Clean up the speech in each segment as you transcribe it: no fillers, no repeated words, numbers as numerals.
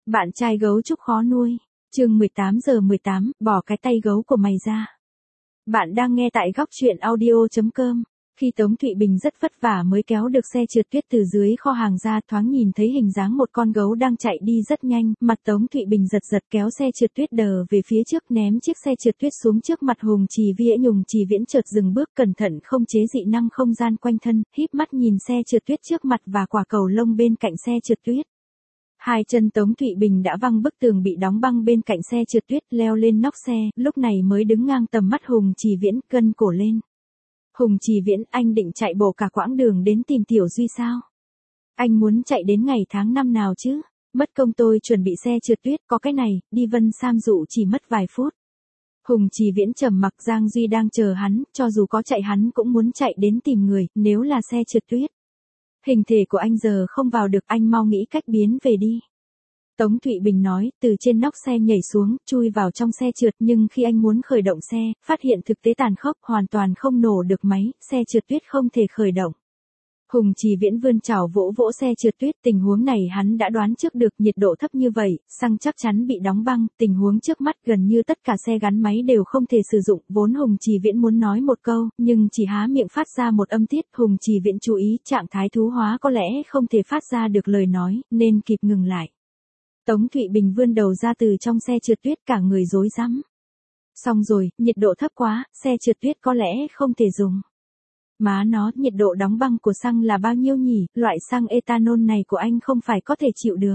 Bạn trai gấu trúc khó nuôi. Chương 18:18, bỏ cái tay gấu của mày ra. Bạn đang nghe tại góc truyện audio.com. Khi Tống Thụy Bình rất vất vả mới kéo được xe trượt tuyết từ dưới kho hàng ra, thoáng nhìn thấy hình dáng một con gấu đang chạy đi rất nhanh, mặt Tống Thụy Bình giật giật kéo xe trượt tuyết đờ về phía trước, ném chiếc xe trượt tuyết xuống trước mặt Hùng Trì Viễn. Hùng Trì Viễn chợt dừng bước, cẩn thận không chế dị năng không gian quanh thân, híp mắt nhìn xe trượt tuyết trước mặt và quả cầu lông bên cạnh xe trượt tuyết. Hai chân Tống Thụy Bình đã văng bức tường bị đóng băng bên cạnh xe trượt tuyết, leo lên nóc xe, lúc này mới đứng ngang tầm mắt Hùng Trì Viễn, cân cổ lên. Hùng Trì Viễn, anh định chạy bộ cả quãng đường đến tìm Tiểu Duy sao? Anh muốn chạy đến ngày tháng năm nào chứ? Mất công tôi chuẩn bị xe trượt tuyết, có cái này, đi Vân Sam dụ chỉ mất vài phút. Hùng Trì Viễn trầm mặc, Giang Duy đang chờ hắn, cho dù có chạy hắn cũng muốn chạy đến tìm người, nếu là xe trượt tuyết. Hình thể của anh giờ không vào được, anh mau nghĩ cách biến về đi. Tống Thụy Bình nói, từ trên nóc xe nhảy xuống, chui vào trong xe trượt, nhưng khi anh muốn khởi động xe, phát hiện thực tế tàn khốc, hoàn toàn không nổ được máy, xe trượt tuyết không thể khởi động. Hùng Trì Viễn vươn chảo vỗ vỗ xe trượt tuyết, tình huống này hắn đã đoán trước được, nhiệt độ thấp như vậy, xăng chắc chắn bị đóng băng, tình huống trước mắt gần như tất cả xe gắn máy đều không thể sử dụng, vốn Hùng Trì Viễn muốn nói một câu, nhưng chỉ há miệng phát ra một âm tiết. Hùng Trì Viễn chú ý, trạng thái thú hóa có lẽ không thể phát ra được lời nói, nên kịp ngừng lại. Tống Thụy Bình vươn đầu ra từ trong xe trượt tuyết, cả người rối rắm. Xong rồi, nhiệt độ thấp quá, xe trượt tuyết có lẽ không thể dùng. Má nó, nhiệt độ đóng băng của xăng là bao nhiêu nhỉ, loại xăng ethanol này của anh không phải có thể chịu được.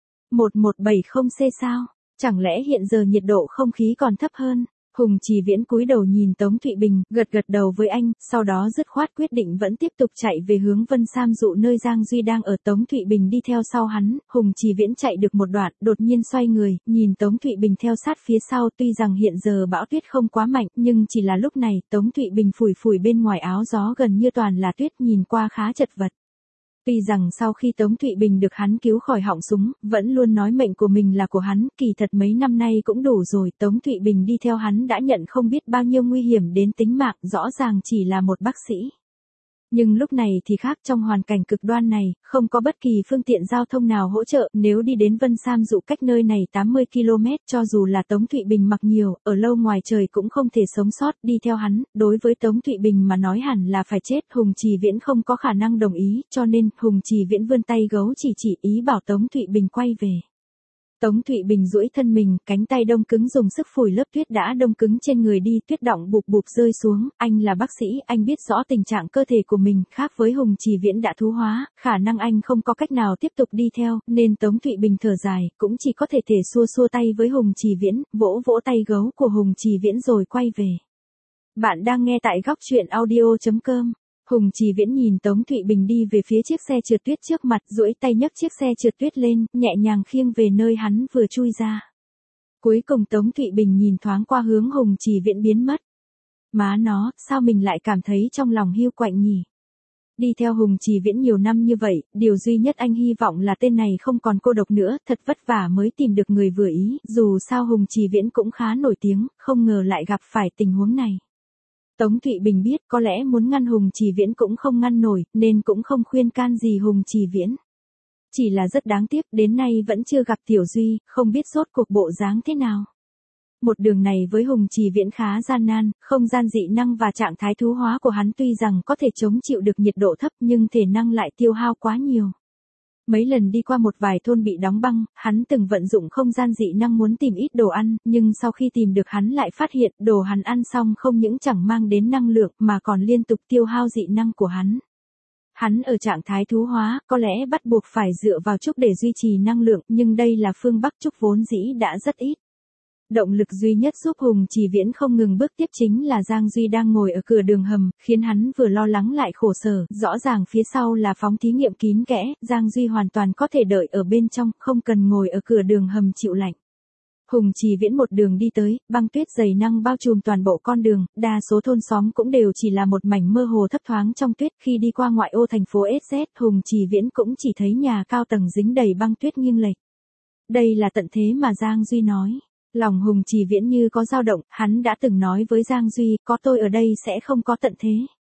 1170C sao? Chẳng lẽ hiện giờ nhiệt độ không khí còn thấp hơn? Hùng Trì Viễn cúi đầu nhìn Tống Thụy Bình, gật gật đầu với anh, sau đó dứt khoát quyết định vẫn tiếp tục chạy về hướng Vân Sam dụ nơi Giang Duy đang ở. Tống Thụy Bình đi theo sau hắn, Hùng Trì Viễn chạy được một đoạn, đột nhiên xoay người, nhìn Tống Thụy Bình theo sát phía sau. Tuy rằng hiện giờ bão tuyết không quá mạnh, nhưng chỉ là lúc này, Tống Thụy Bình phủi phủi bên ngoài áo gió gần như toàn là tuyết, nhìn qua khá chật vật. Tuy rằng sau khi Tống Thụy Bình được hắn cứu khỏi họng súng, vẫn luôn nói mệnh của mình là của hắn, kỳ thật mấy năm nay cũng đủ rồi, Tống Thụy Bình đi theo hắn đã nhận không biết bao nhiêu nguy hiểm đến tính mạng, rõ ràng chỉ là một bác sĩ. Nhưng lúc này thì khác, trong hoàn cảnh cực đoan này, không có bất kỳ phương tiện giao thông nào hỗ trợ, nếu đi đến Vân Sam dụ cách nơi này 80 km, cho dù là Tống Thụy Bình mặc nhiều, ở lâu ngoài trời cũng không thể sống sót, đi theo hắn, đối với Tống Thụy Bình mà nói hẳn là phải chết. Hùng Trì Viễn không có khả năng đồng ý, cho nên, Hùng Trì Viễn vươn tay gấu chỉ ý bảo Tống Thụy Bình quay về. Tống Thụy Bình duỗi thân mình, cánh tay đông cứng dùng sức phủi lớp tuyết đã đông cứng trên người đi, tuyết đọng bụp bụp rơi xuống. Anh là bác sĩ, anh biết rõ tình trạng cơ thể của mình, khác với Hùng Trì Viễn đã thú hóa, khả năng anh không có cách nào tiếp tục đi theo, nên Tống Thụy Bình thở dài, cũng chỉ có thể xua xua tay với Hùng Trì Viễn, vỗ vỗ tay gấu của Hùng Trì Viễn rồi quay về. Bạn đang nghe tại góc truyện audio.com. Hùng Trì Viễn nhìn Tống Thụy Bình đi về phía chiếc xe trượt tuyết trước mặt, duỗi tay nhấc chiếc xe trượt tuyết lên, nhẹ nhàng khiêng về nơi hắn vừa chui ra. Cuối cùng Tống Thụy Bình nhìn thoáng qua hướng Hùng Trì Viễn biến mất. Má nó, sao mình lại cảm thấy trong lòng hiu quạnh nhỉ? Đi theo Hùng Trì Viễn nhiều năm như vậy, điều duy nhất anh hy vọng là tên này không còn cô độc nữa, thật vất vả mới tìm được người vừa ý, dù sao Hùng Trì Viễn cũng khá nổi tiếng, không ngờ lại gặp phải tình huống này. Tống Thụy Bình biết có lẽ muốn ngăn Hùng Trì Viễn cũng không ngăn nổi, nên cũng không khuyên can gì Hùng Trì Viễn. Chỉ là rất đáng tiếc, đến nay vẫn chưa gặp Tiểu Duy, không biết rốt cuộc bộ dáng thế nào. Một đường này với Hùng Trì Viễn khá gian nan, không gian dị năng và trạng thái thú hóa của hắn tuy rằng có thể chống chịu được nhiệt độ thấp nhưng thể năng lại tiêu hao quá nhiều. Mấy lần đi qua một vài thôn bị đóng băng, hắn từng vận dụng không gian dị năng muốn tìm ít đồ ăn, nhưng sau khi tìm được hắn lại phát hiện đồ hắn ăn xong không những chẳng mang đến năng lượng mà còn liên tục tiêu hao dị năng của hắn. Hắn ở trạng thái thú hóa, có lẽ bắt buộc phải dựa vào trúc để duy trì năng lượng, nhưng đây là phương Bắc trúc vốn dĩ đã rất ít. Động lực duy nhất giúp Hùng Trì Viễn không ngừng bước tiếp chính là Giang Duy đang ngồi ở cửa đường hầm, khiến hắn vừa lo lắng lại khổ sở, rõ ràng phía sau là phóng thí nghiệm kín kẽ, Giang Duy hoàn toàn có thể đợi ở bên trong, không cần ngồi ở cửa đường hầm chịu lạnh. Hùng Trì Viễn một đường đi tới, băng tuyết dày năng bao trùm toàn bộ con đường, đa số thôn xóm cũng đều chỉ là một mảnh mơ hồ thấp thoáng trong tuyết. Khi đi qua ngoại ô thành phố SZ, Hùng Trì Viễn cũng chỉ thấy nhà cao tầng dính đầy băng tuyết nghiêng lệch. Đây là tận thế mà Giang Duy nói. Lòng Hùng Trì Viễn như có dao động, hắn đã từng nói với Giang Duy, có tôi ở đây sẽ không có tận thế.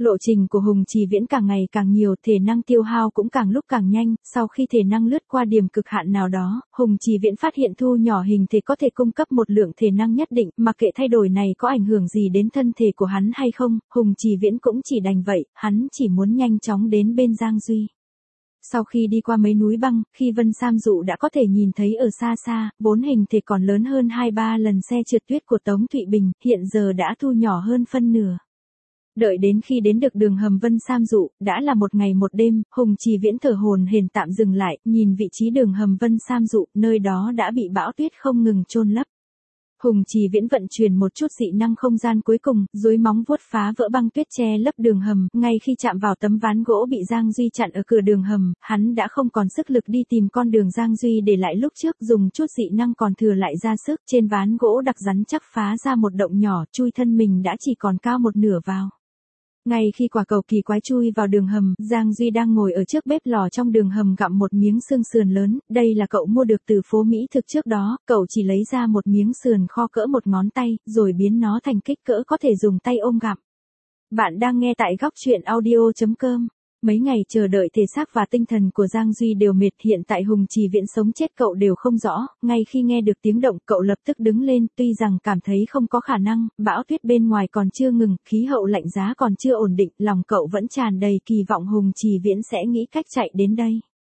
Lộ trình của Hùng Trì Viễn càng ngày càng nhiều, thể năng tiêu hao cũng càng lúc càng nhanh, sau khi thể năng lướt qua điểm cực hạn nào đó, Hùng Trì Viễn phát hiện thu nhỏ hình thể có thể cung cấp một lượng thể năng nhất định, mặc kệ thay đổi này có ảnh hưởng gì đến thân thể của hắn hay không, Hùng Trì Viễn cũng chỉ đành vậy, hắn chỉ muốn nhanh chóng đến bên Giang Duy. Sau khi đi qua mấy núi băng, khi Vân Sam Dụ đã có thể nhìn thấy ở xa xa, vốn hình thể còn lớn hơn 2-3 lần xe trượt tuyết của Tống Thụy Bình, hiện giờ đã thu nhỏ hơn phân nửa. Đợi đến khi đến được đường hầm Vân Sam Dụ, đã là một ngày một đêm, Hùng Trì Viễn thở hổn hển tạm dừng lại, nhìn vị trí đường hầm Vân Sam Dụ, nơi đó đã bị bão tuyết không ngừng chôn lấp. Hùng Trì Viễn vận chuyển một chút dị năng không gian cuối cùng, duỗi móng vuốt phá vỡ băng tuyết che lấp đường hầm, ngay khi chạm vào tấm ván gỗ bị Giang Duy chặn ở cửa đường hầm, hắn đã không còn sức lực đi tìm con đường Giang Duy để lại lúc trước, dùng chút dị năng còn thừa lại ra sức, trên ván gỗ đặc rắn chắc phá ra một động nhỏ, chui thân mình đã chỉ còn cao một nửa vào. Ngay khi quả cầu kỳ quái chui vào đường hầm, Giang Duy đang ngồi ở trước bếp lò trong đường hầm gặm một miếng xương sườn lớn, đây là cậu mua được từ phố Mỹ thực trước đó, cậu chỉ lấy ra một miếng sườn kho cỡ một ngón tay, rồi biến nó thành kích cỡ có thể dùng tay ôm gặm. Bạn đang nghe tại góc truyện audio.com. Mấy ngày chờ đợi thể xác và tinh thần của Giang Duy đều mệt, hiện tại Hùng Trì Viễn sống chết cậu đều không rõ, ngay khi nghe được tiếng động cậu lập tức đứng lên, tuy rằng cảm thấy không có khả năng, bão tuyết bên ngoài còn chưa ngừng, khí hậu lạnh giá còn chưa ổn định, lòng cậu vẫn tràn đầy kỳ vọng Hùng Trì Viễn sẽ nghĩ cách chạy đến đây.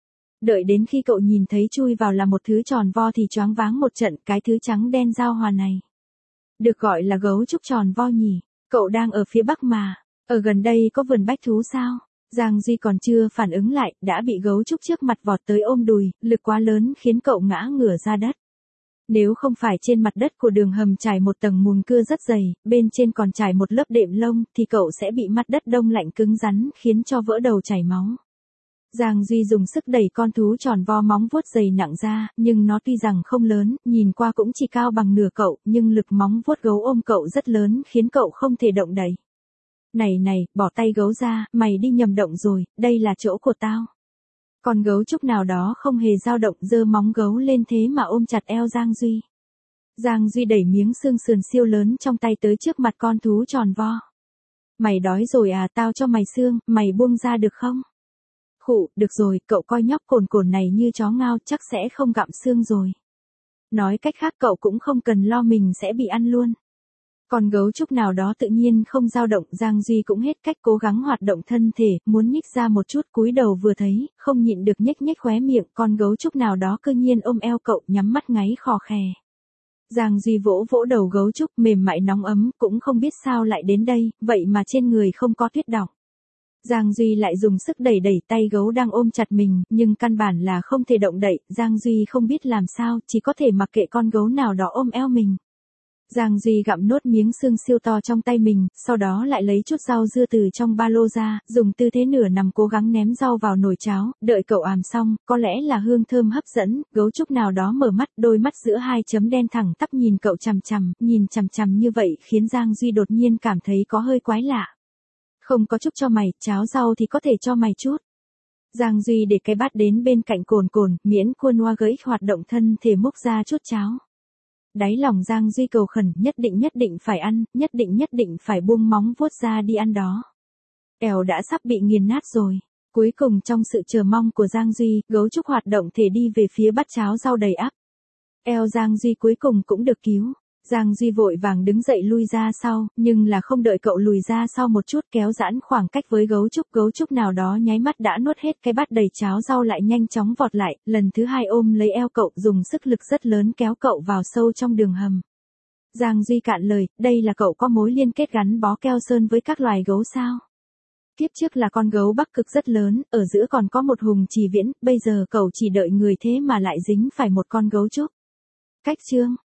Đợi đến khi cậu nhìn thấy chui vào là một thứ tròn vo thì choáng váng một trận, cái thứ trắng đen giao hòa này được gọi là gấu trúc tròn vo nhỉ? Cậu đang ở phía bắc mà, ở gần đây có vườn bách thú sao? Giang Duy còn chưa phản ứng lại, đã bị gấu trúc trước mặt vọt tới ôm đùi, lực quá lớn khiến cậu ngã ngửa ra đất. Nếu không phải trên mặt đất của đường hầm trải một tầng mùn cưa rất dày, bên trên còn trải một lớp đệm lông, thì cậu sẽ bị mặt đất đông lạnh cứng rắn, khiến cho vỡ đầu chảy máu. Giang Duy dùng sức đẩy con thú tròn vo móng vuốt dày nặng ra, nhưng nó tuy rằng không lớn, nhìn qua cũng chỉ cao bằng nửa cậu, nhưng lực móng vuốt gấu ôm cậu rất lớn, khiến cậu không thể động đậy. Này, bỏ tay gấu ra, mày đi nhầm động rồi, đây là chỗ của tao. Con gấu trúc nào đó không hề dao động, giơ móng gấu lên thế mà ôm chặt eo Giang Duy. Giang Duy đẩy miếng xương sườn siêu lớn trong tay tới trước mặt con thú tròn vo. Mày đói rồi à, tao cho mày xương, mày buông ra được không? Khụ, được rồi, cậu coi nhóc cồn này như chó ngao, chắc sẽ không gặm xương rồi. Nói cách khác cậu cũng không cần lo mình sẽ bị ăn luôn. Con gấu trúc nào đó tự nhiên không dao động, Giang Duy cũng hết cách cố gắng hoạt động thân thể, muốn nhích ra một chút, cúi đầu vừa thấy, không nhịn được nhếch khóe miệng, con gấu trúc nào đó cơ nhiên ôm eo cậu, nhắm mắt ngáy khò khè. Giang Duy vỗ vỗ đầu gấu trúc mềm mại nóng ấm, cũng không biết sao lại đến đây, vậy mà trên người không có tuyết đọng. Giang Duy lại dùng sức đẩy tay gấu đang ôm chặt mình, nhưng căn bản là không thể động đậy, Giang Duy không biết làm sao, chỉ có thể mặc kệ con gấu nào đó ôm eo mình. Giang Duy gặm nốt miếng xương siêu to trong tay mình, sau đó lại lấy chút rau dưa từ trong ba lô ra, dùng tư thế nửa nằm cố gắng ném rau vào nồi cháo, đợi cậu àm xong, có lẽ là hương thơm hấp dẫn, gấu trúc nào đó mở mắt, đôi mắt giữa hai chấm đen thẳng tắp nhìn cậu nhìn chằm chằm như vậy khiến Giang Duy đột nhiên cảm thấy có hơi quái lạ. Không có chút cho mày, cháo rau thì có thể cho mày chút. Giang Duy để cái bát đến bên cạnh cồn, miễn Quân Hoa gợi hoạt động thân thể múc ra chút cháo. Đáy lòng Giang Duy cầu khẩn, nhất định phải ăn, nhất định phải buông móng vuốt ra đi ăn đó. Eo đã sắp bị nghiền nát rồi. Cuối cùng trong sự chờ mong của Giang Duy, gấu trúc hoạt động thể đi về phía bát cháo rau đầy ắp. Eo Giang Duy cuối cùng cũng được cứu. Giang Duy vội vàng đứng dậy lui ra sau, nhưng là không đợi cậu lùi ra sau một chút kéo giãn khoảng cách với gấu trúc nào đó nháy mắt đã nuốt hết cái bát đầy cháo rau lại nhanh chóng vọt lại, lần thứ hai ôm lấy eo cậu dùng sức lực rất lớn kéo cậu vào sâu trong đường hầm. Giang Duy cạn lời, đây là cậu có mối liên kết gắn bó keo sơn với các loài gấu sao? Kiếp trước là con gấu Bắc Cực rất lớn, ở giữa còn có một Hùng Trì Viễn, bây giờ cậu chỉ đợi người thế mà lại dính phải một con gấu trúc. Cách chương